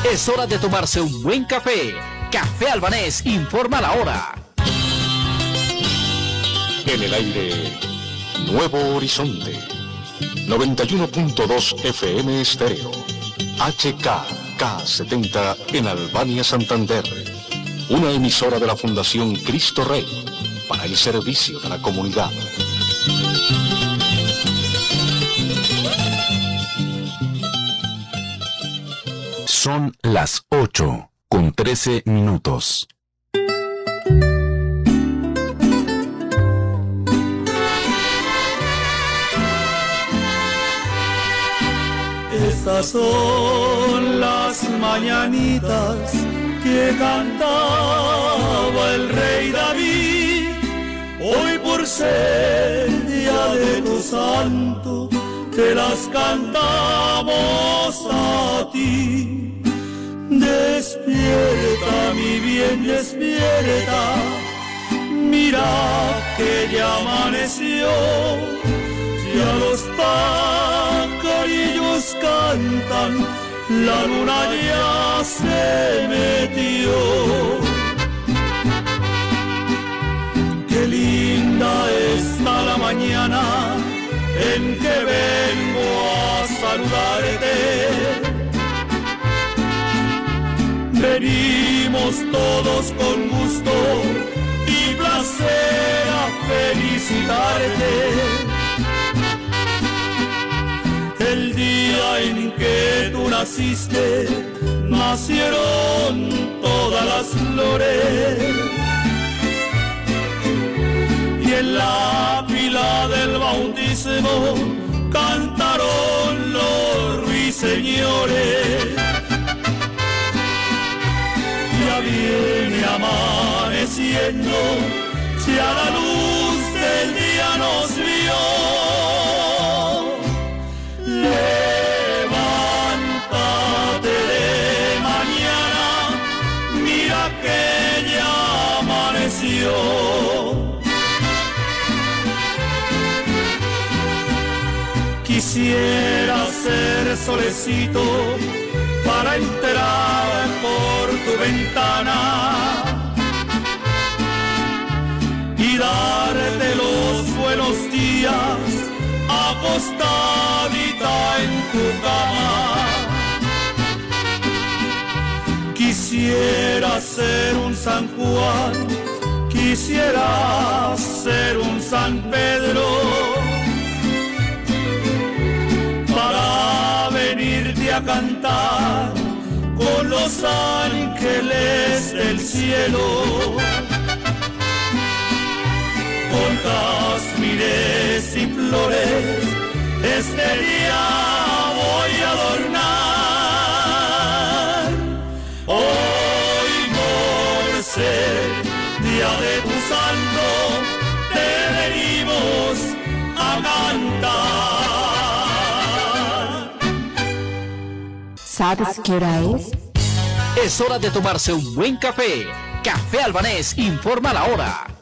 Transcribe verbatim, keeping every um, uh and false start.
Es hora de tomarse un buen café. Café Albanés informa la hora. En el aire, Nuevo Horizonte. noventa y uno punto dos F M estéreo. H K K setenta en Albania, Santander. Una emisora de la Fundación Cristo Rey para el servicio de la comunidad. Son las ocho con trece minutos. Estas son las mañanitas que cantaba el rey David. Hoy por ser día de tu santo, te las cantamos a ti. Despierta, mi bien, despierta, mira que ya amaneció, ya los pajarillos cantan, la luna ya se metió. Qué linda está la mañana en que vengo a saludarte. Venimos todos con gusto y placer a felicitarte. El día en que tú naciste, nacieron todas las flores. Y en la pila del bautismo cantaron los ruiseñores. Ya viene amaneciendo, ya la luz del día nos vio. Levántate de mañana, mira que ya amaneció. Quisiera ser solecito para entrar por tu ventana y darte los buenos días acostadita en tu cama. Quisiera ser un San Juan, quisiera ser un San Pedro, para venirte a cantar con los ángeles del cielo. Con jazmines y flores este día voy a adornar. Hoy por ser día de tu santo, te venimos a cantar. ¿Sabes qué hora es? Es hora de tomarse un buen café. Café Albanés informa la hora.